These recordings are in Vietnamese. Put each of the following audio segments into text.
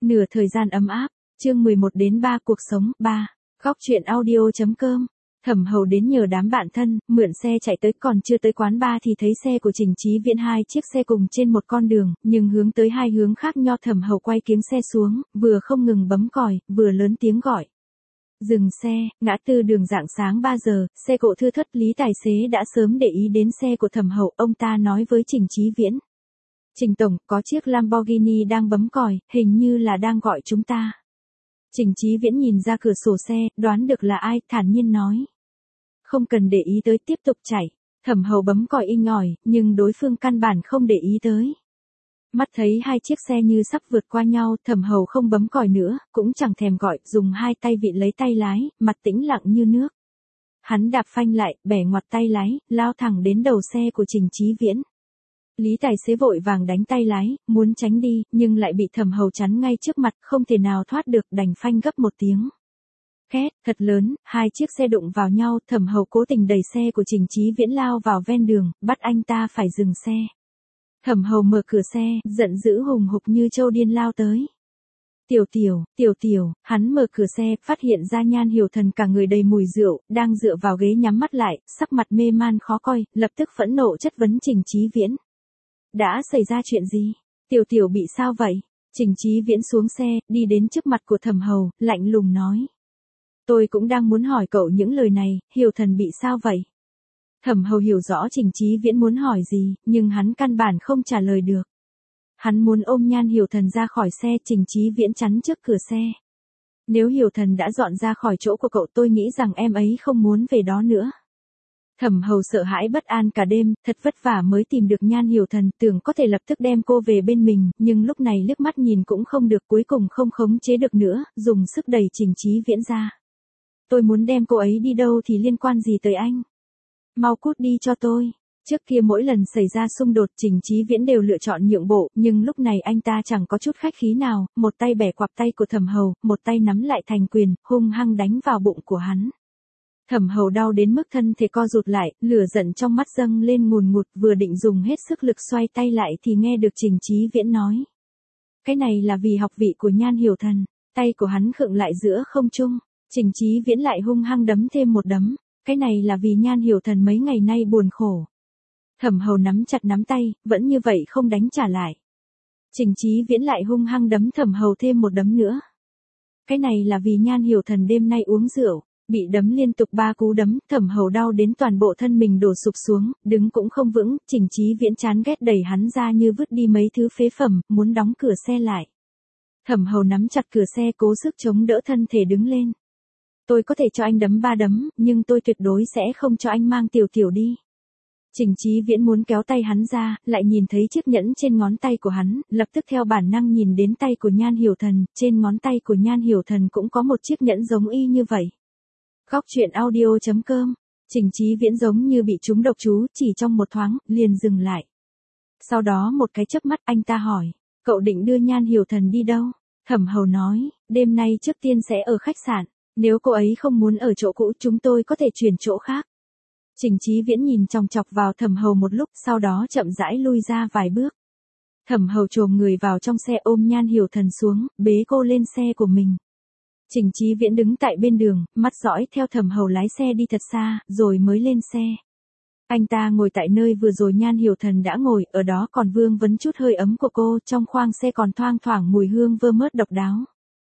Nửa thời gian ấm áp, chương 11 đến 3 cuộc sống 3. Góc truyện audio.com. Thẩm Hầu đến nhờ đám bạn thân, mượn xe chạy tới, còn chưa tới quán bar thì thấy xe của Trình Chí Viễn, hai chiếc xe cùng trên một con đường, nhưng hướng tới hai hướng khác nhau. Thẩm Hầu quay kiếng xe xuống, vừa không ngừng bấm còi, vừa lớn tiếng gọi. Dừng xe, ngã tư đường. Rạng sáng 3 giờ, xe cộ thưa thớt. Lý tài xế đã sớm để ý đến xe của Thẩm Hầu, ông ta nói với Trình Chí Viễn. Trình tổng, có chiếc Lamborghini đang bấm còi, hình như là đang gọi chúng ta. Trình Chí Viễn nhìn ra cửa sổ xe, đoán được là ai, thản nhiên nói. Không cần để ý tới, tiếp tục chạy. Thẩm Hầu bấm còi inh ỏi, nhưng đối phương căn bản không để ý tới. Mắt thấy hai chiếc xe như sắp vượt qua nhau, Thẩm Hầu không bấm còi nữa, cũng chẳng thèm gọi, dùng hai tay vịn lấy tay lái, mặt tĩnh lặng như nước. Hắn đạp phanh lại, bẻ ngoặt tay lái, lao thẳng đến đầu xe của Trình Chí Viễn. Lý tài xế vội vàng đánh tay lái, muốn tránh đi, nhưng lại bị Thẩm Hầu chắn ngay trước mặt, không thể nào thoát được, đành phanh gấp một tiếng. Két, thật lớn, hai chiếc xe đụng vào nhau. Thẩm Hầu cố tình đẩy xe của Trình Chí Viễn lao vào ven đường, bắt anh ta phải dừng xe. Thẩm Hầu mở cửa xe, giận dữ hùng hục như trâu điên lao tới. Tiểu, hắn mở cửa xe, phát hiện ra Nhan Hiểu Thần cả người đầy mùi rượu, đang dựa vào ghế nhắm mắt lại, sắc mặt mê man khó coi, lập tức phẫn nộ chất vấn Trình Chí Viễn. Đã xảy ra chuyện gì? Tiểu bị sao vậy? Trình Chí Viễn xuống xe, đi đến trước mặt của Thẩm Hầu, lạnh lùng nói. Tôi cũng đang muốn hỏi cậu những lời này, Hiểu Thần bị sao vậy? Thẩm Hầu hiểu rõ Trình Chí Viễn muốn hỏi gì, nhưng hắn căn bản không trả lời được. Hắn muốn ôm Nhan Hiểu Thần ra khỏi xe. Trình Chí Viễn chắn trước cửa xe. Nếu Hiểu Thần đã dọn ra khỏi chỗ của cậu, tôi nghĩ rằng em ấy không muốn về đó nữa. Thẩm Hầu sợ hãi bất an cả đêm, thật vất vả mới tìm được Nhan Hiểu Thần, tưởng có thể lập tức đem cô về bên mình, nhưng lúc này liếc mắt nhìn cũng không được, cuối cùng không khống chế được nữa, dùng sức đẩy Trình Chí Viễn ra. Tôi muốn đem cô ấy đi đâu thì liên quan gì tới anh? Mau cút đi cho tôi. Trước kia mỗi lần xảy ra xung đột, Trình Chí Viễn đều lựa chọn nhượng bộ, nhưng lúc này anh ta chẳng có chút khách khí nào, một tay bẻ quặp tay của Thẩm Hầu, một tay nắm lại thành quyền, hung hăng đánh vào bụng của hắn. Thẩm Hầu đau đến mức thân thể co rụt lại, lửa giận trong mắt dâng lên ngùn ngụt, vừa định dùng hết sức lực xoay tay lại thì nghe được Trình Chí Viễn nói. Cái này là vì học vị của Nhan Hiểu Thần. Tay của hắn khựng lại giữa không trung, Trình Chí Viễn lại hung hăng đấm thêm một đấm. Cái này là vì Nhan Hiểu Thần mấy ngày nay buồn khổ. Thẩm Hầu nắm chặt nắm tay, vẫn như vậy không đánh trả lại. Trình Chí Viễn lại hung hăng đấm Thẩm Hầu thêm một đấm nữa. Cái này là vì Nhan Hiểu Thần đêm nay uống rượu. Bị đấm liên tục 3 cú đấm, Thẩm Hầu đau đến toàn bộ thân mình đổ sụp xuống, đứng cũng không vững. Trình Chí Viễn chán ghét đẩy hắn ra như vứt đi mấy thứ phế phẩm, muốn đóng cửa xe lại. Thẩm Hầu nắm chặt cửa xe, cố sức chống đỡ thân thể đứng lên. Tôi có thể cho anh đấm 3 đấm, nhưng tôi tuyệt đối sẽ không cho anh mang Tiểu đi. Trình Chí Viễn muốn kéo tay hắn ra, lại nhìn thấy chiếc nhẫn trên ngón tay của hắn, lập tức theo bản năng nhìn đến tay của Nhan Hiểu Thần, trên ngón tay của Nhan Hiểu Thần cũng có một chiếc nhẫn giống y như vậy. Góc truyện audio.com. Trình Chí Viễn giống như bị trúng độc chú, chỉ trong một thoáng, liền dừng lại. Sau đó một cái chớp mắt, anh ta hỏi, cậu định đưa Nhan Hiểu Thần đi đâu? Thẩm Hầu nói, đêm nay trước tiên sẽ ở khách sạn, nếu cô ấy không muốn ở chỗ cũ chúng tôi có thể chuyển chỗ khác. Trình Chí Viễn nhìn chòng chọc vào Thẩm Hầu một lúc, sau đó chậm rãi lui ra vài bước. Thẩm Hầu chồm người vào trong xe, ôm Nhan Hiểu Thần xuống, bế cô lên xe của mình. Trình Chí Viễn đứng tại bên đường, mắt dõi theo Thẩm Hầu lái xe đi thật xa, rồi mới lên xe. Anh ta ngồi tại nơi vừa rồi Nhan Hiểu Thần đã ngồi, ở đó còn vương vấn chút hơi ấm của cô, trong khoang xe còn thoang thoảng mùi hương vơ mớt độc đáo.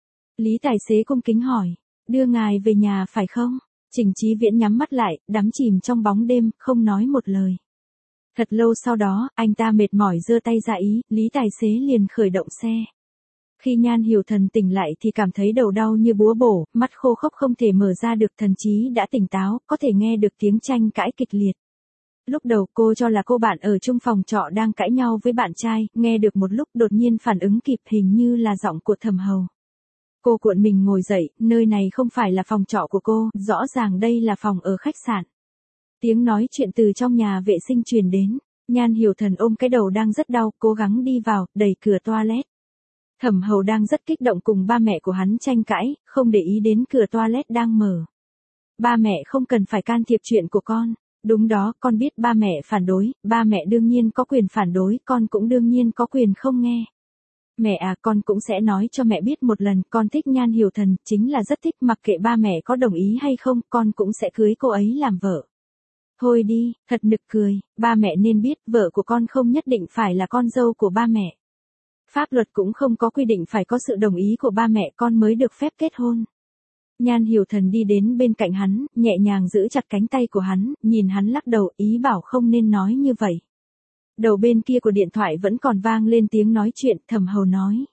Lý tài xế cung kính hỏi, đưa ngài về nhà phải không? Trình Chí Viễn nhắm mắt lại, đắm chìm trong bóng đêm, không nói một lời. Thật lâu sau đó, anh ta mệt mỏi giơ tay ra ý, Lý tài xế liền khởi động xe. Khi Nhan Hiểu Thần tỉnh lại thì cảm thấy đầu đau như búa bổ, mắt khô khốc không thể mở ra được, thần trí đã tỉnh táo, có thể nghe được tiếng tranh cãi kịch liệt. Lúc đầu cô cho là cô bạn ở chung phòng trọ đang cãi nhau với bạn trai, nghe được một lúc đột nhiên phản ứng kịp, hình như là giọng của Thẩm Hầu. Cô cuộn mình ngồi dậy, nơi này không phải là phòng trọ của cô, rõ ràng đây là phòng ở khách sạn. Tiếng nói chuyện từ trong nhà vệ sinh truyền đến, Nhan Hiểu Thần ôm cái đầu đang rất đau, cố gắng đi vào, đẩy cửa toilet. Thẩm Hầu đang rất kích động cùng ba mẹ của hắn tranh cãi, không để ý đến cửa toilet đang mở. Ba mẹ không cần phải can thiệp chuyện của con. Đúng đó, con biết ba mẹ phản đối, ba mẹ đương nhiên có quyền phản đối, con cũng đương nhiên có quyền không nghe. Mẹ à, con cũng sẽ nói cho mẹ biết một lần, con thích Nhan Hiểu Thần, chính là rất thích, mặc kệ ba mẹ có đồng ý hay không, con cũng sẽ cưới cô ấy làm vợ. Thôi đi, thật nực cười, ba mẹ nên biết, vợ của con không nhất định phải là con dâu của ba mẹ. Pháp luật cũng không có quy định phải có sự đồng ý của ba mẹ con mới được phép kết hôn. Nhan Hiểu Thần đi đến bên cạnh hắn, nhẹ nhàng giữ chặt cánh tay của hắn, nhìn hắn lắc đầu, ý bảo không nên nói như vậy. Đầu bên kia của điện thoại vẫn còn vang lên tiếng nói chuyện, Thẩm Hầu nói.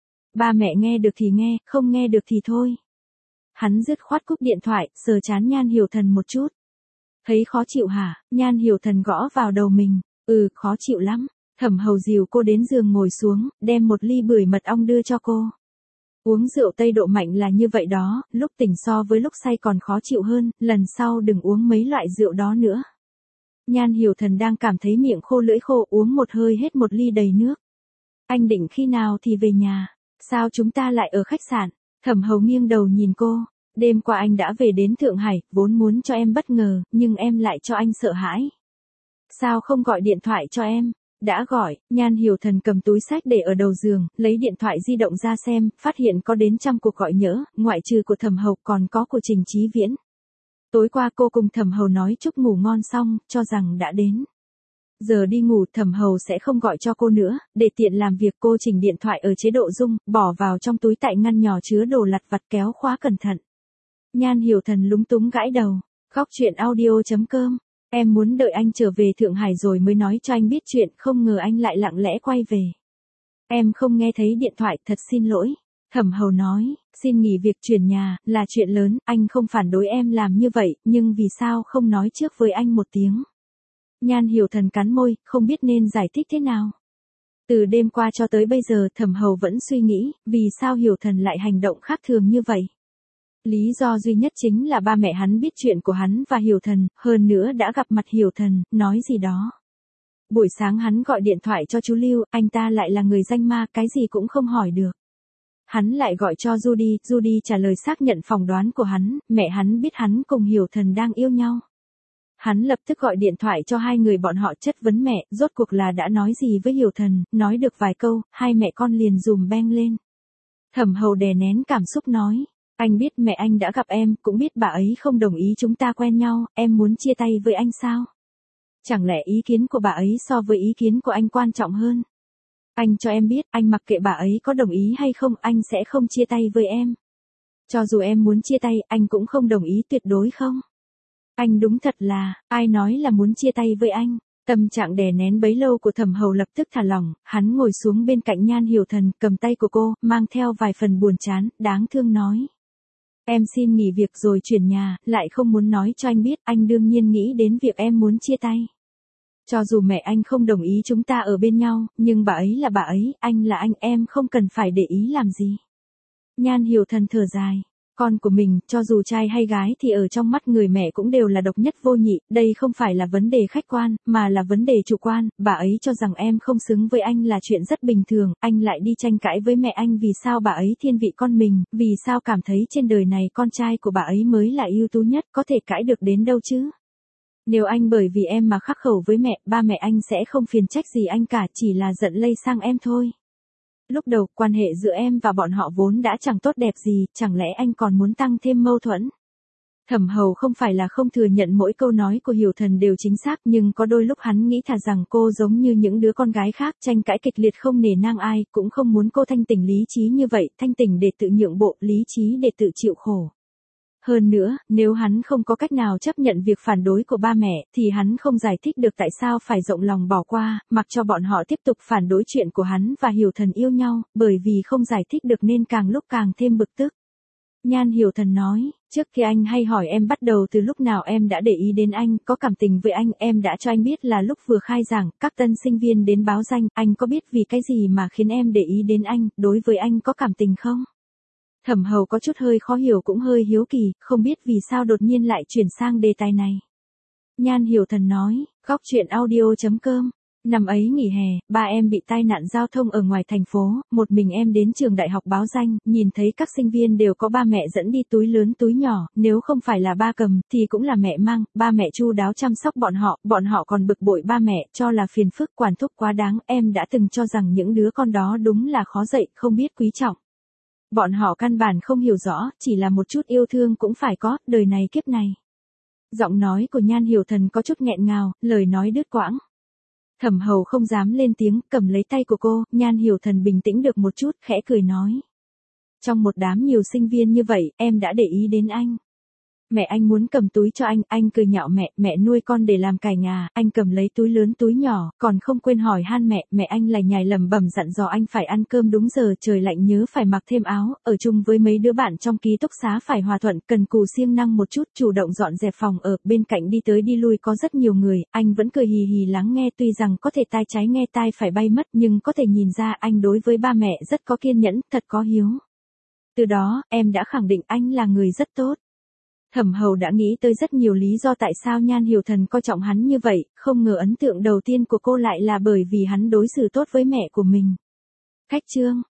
Ba mẹ nghe được thì nghe, không nghe được thì thôi. Hắn dứt khoát cúp điện thoại, sờ chán Nhan Hiểu Thần một chút. Thấy khó chịu hả? Nhan Hiểu Thần gõ vào đầu mình. Khó chịu lắm. Thẩm Hầu dìu cô đến giường ngồi xuống, đem một ly bưởi mật ong đưa cho cô. Uống rượu Tây độ mạnh là như vậy đó, lúc tỉnh so với lúc say còn khó chịu hơn, lần sau đừng uống mấy loại rượu đó nữa. Nhan Hiểu Thần đang cảm thấy miệng khô lưỡi khô, uống một hơi hết một ly đầy nước. Anh định khi nào thì về nhà? Sao chúng ta lại ở khách sạn? Thẩm Hầu nghiêng đầu nhìn cô. Đêm qua anh đã về đến Thượng Hải, vốn muốn cho em bất ngờ, nhưng em lại cho anh sợ hãi. Sao không gọi điện thoại cho em? Đã gọi. Nhan Hiểu Thần cầm túi xách để ở đầu giường, lấy điện thoại di động ra xem, phát hiện có đến 100 cuộc gọi nhỡ, ngoại trừ của Thẩm Hầu còn có của Trình Chí Viễn. Tối qua cô cùng Thẩm Hầu nói chúc ngủ ngon xong, cho rằng đã đến. Giờ đi ngủ, Thẩm Hầu sẽ không gọi cho cô nữa, để tiện làm việc cô chỉnh điện thoại ở chế độ rung, bỏ vào trong túi tại ngăn nhỏ chứa đồ lặt vặt, kéo khóa cẩn thận. Nhan Hiểu Thần lúng túng gãi đầu. Góc truyện audio.com. Em muốn đợi anh trở về Thượng Hải rồi mới nói cho anh biết chuyện, không ngờ anh lại lặng lẽ quay về. Em không nghe thấy điện thoại, thật xin lỗi. Thẩm Hầu nói, xin nghỉ việc chuyển nhà, là chuyện lớn, anh không phản đối em làm như vậy, nhưng vì sao không nói trước với anh một tiếng. Nhan Hiểu Thần cắn môi, không biết nên giải thích thế nào. Từ đêm qua cho tới bây giờ Thẩm Hầu vẫn suy nghĩ, vì sao Hiểu Thần lại hành động khác thường như vậy. Lý do duy nhất chính là ba mẹ hắn biết chuyện của hắn và Hiểu Thần, hơn nữa đã gặp mặt Hiểu Thần, nói gì đó. Buổi sáng hắn gọi điện thoại cho chú Lưu, anh ta lại là người danh ma, cái gì cũng không hỏi được. Hắn lại gọi cho Judy, Judy trả lời xác nhận phỏng đoán của hắn, mẹ hắn biết hắn cùng Hiểu Thần đang yêu nhau. Hắn lập tức gọi điện thoại cho hai người bọn họ chất vấn mẹ, rốt cuộc là đã nói gì với Hiểu Thần, nói được vài câu, hai mẹ con liền dùm beng lên. Thẩm Hầu đè nén cảm xúc nói. Anh biết mẹ anh đã gặp em, cũng biết bà ấy không đồng ý chúng ta quen nhau, em muốn chia tay với anh sao? Chẳng lẽ ý kiến của bà ấy so với ý kiến của anh quan trọng hơn? Anh cho em biết, anh mặc kệ bà ấy có đồng ý hay không, anh sẽ không chia tay với em. Cho dù em muốn chia tay, anh cũng không đồng ý tuyệt đối không? Anh đúng thật là, ai nói là muốn chia tay với anh? Tâm trạng đè nén bấy lâu của Thẩm Hầu lập tức thả lỏng, hắn ngồi xuống bên cạnh Nhan Hiểu Thần, cầm tay của cô, mang theo vài phần buồn chán, đáng thương nói. Em xin nghỉ việc rồi chuyển nhà, lại không muốn nói cho anh biết, anh đương nhiên nghĩ đến việc em muốn chia tay. Cho dù mẹ anh không đồng ý chúng ta ở bên nhau, nhưng bà ấy là bà ấy, anh là anh, em không cần phải để ý làm gì. Nhan Hiểu Thần thở dài. Con của mình, cho dù trai hay gái thì ở trong mắt người mẹ cũng đều là độc nhất vô nhị, đây không phải là vấn đề khách quan, mà là vấn đề chủ quan, bà ấy cho rằng em không xứng với anh là chuyện rất bình thường, anh lại đi tranh cãi với mẹ anh vì sao bà ấy thiên vị con mình, vì sao cảm thấy trên đời này con trai của bà ấy mới là ưu tú nhất, có thể cãi được đến đâu chứ. Nếu anh bởi vì em mà khắc khẩu với mẹ, ba mẹ anh sẽ không phiền trách gì anh cả, chỉ là giận lây sang em thôi. Lúc đầu, quan hệ giữa em và bọn họ vốn đã chẳng tốt đẹp gì, chẳng lẽ anh còn muốn tăng thêm mâu thuẫn? Thẩm Hầu không phải là không thừa nhận mỗi câu nói của Hiểu Thần đều chính xác, nhưng có đôi lúc hắn nghĩ thà rằng cô giống như những đứa con gái khác, tranh cãi kịch liệt không nể nang ai, cũng không muốn cô thanh tỉnh lý trí như vậy, thanh tỉnh để tự nhượng bộ, lý trí để tự chịu khổ. Hơn nữa, nếu hắn không có cách nào chấp nhận việc phản đối của ba mẹ, thì hắn không giải thích được tại sao phải rộng lòng bỏ qua, mặc cho bọn họ tiếp tục phản đối chuyện của hắn và Hiểu Thần yêu nhau, bởi vì không giải thích được nên càng lúc càng thêm bực tức. Nhan Hiểu Thần nói, trước khi anh hay hỏi em bắt đầu từ lúc nào em đã để ý đến anh, có cảm tình với anh, em đã cho anh biết là lúc vừa khai giảng, các tân sinh viên đến báo danh, anh có biết vì cái gì mà khiến em để ý đến anh, đối với anh có cảm tình không? Thẩm Hầu có chút hơi khó hiểu cũng hơi hiếu kỳ, không biết vì sao đột nhiên lại chuyển sang đề tài này. Nhan Hiểu Thần nói, góc truyện audio.com Năm ấy nghỉ hè, ba em bị tai nạn giao thông ở ngoài thành phố, một mình em đến trường đại học báo danh, nhìn thấy các sinh viên đều có ba mẹ dẫn đi túi lớn túi nhỏ, nếu không phải là ba cầm, thì cũng là mẹ mang, ba mẹ chu đáo chăm sóc bọn họ còn bực bội ba mẹ, cho là phiền phức quản thúc quá đáng, em đã từng cho rằng những đứa con đó đúng là khó dạy, không biết quý trọng. Bọn họ căn bản không hiểu rõ, chỉ là một chút yêu thương cũng phải có, đời này kiếp này. Giọng nói của Nhan Hiểu Thần có chút nghẹn ngào, lời nói đứt quãng. Thẩm Hầu không dám lên tiếng, cầm lấy tay của cô, Nhan Hiểu Thần bình tĩnh được một chút, khẽ cười nói. Trong một đám nhiều sinh viên như vậy, em đã để ý đến anh. Mẹ anh muốn cầm túi cho anh cười nhạo mẹ nuôi con để làm cài ngà, anh cầm lấy túi lớn túi nhỏ, còn không quên hỏi han mẹ anh lải nhải lẩm bẩm dặn dò anh phải ăn cơm đúng giờ, trời lạnh nhớ phải mặc thêm áo, ở chung với mấy đứa bạn trong ký túc xá phải hòa thuận, cần cù siêng năng một chút, chủ động dọn dẹp phòng ở, bên cạnh đi tới đi lui có rất nhiều người, anh vẫn cười hì hì lắng nghe, tuy rằng có thể tai trái nghe tai phải bay mất, nhưng có thể nhìn ra anh đối với ba mẹ rất có kiên nhẫn, thật có hiếu. Từ đó, em đã khẳng định anh là người rất tốt. Thẩm Hầu đã nghĩ tới rất nhiều lý do tại sao Nhan Hiểu Thần coi trọng hắn như vậy, không ngờ ấn tượng đầu tiên của cô lại là bởi vì hắn đối xử tốt với mẹ của mình. Khách chương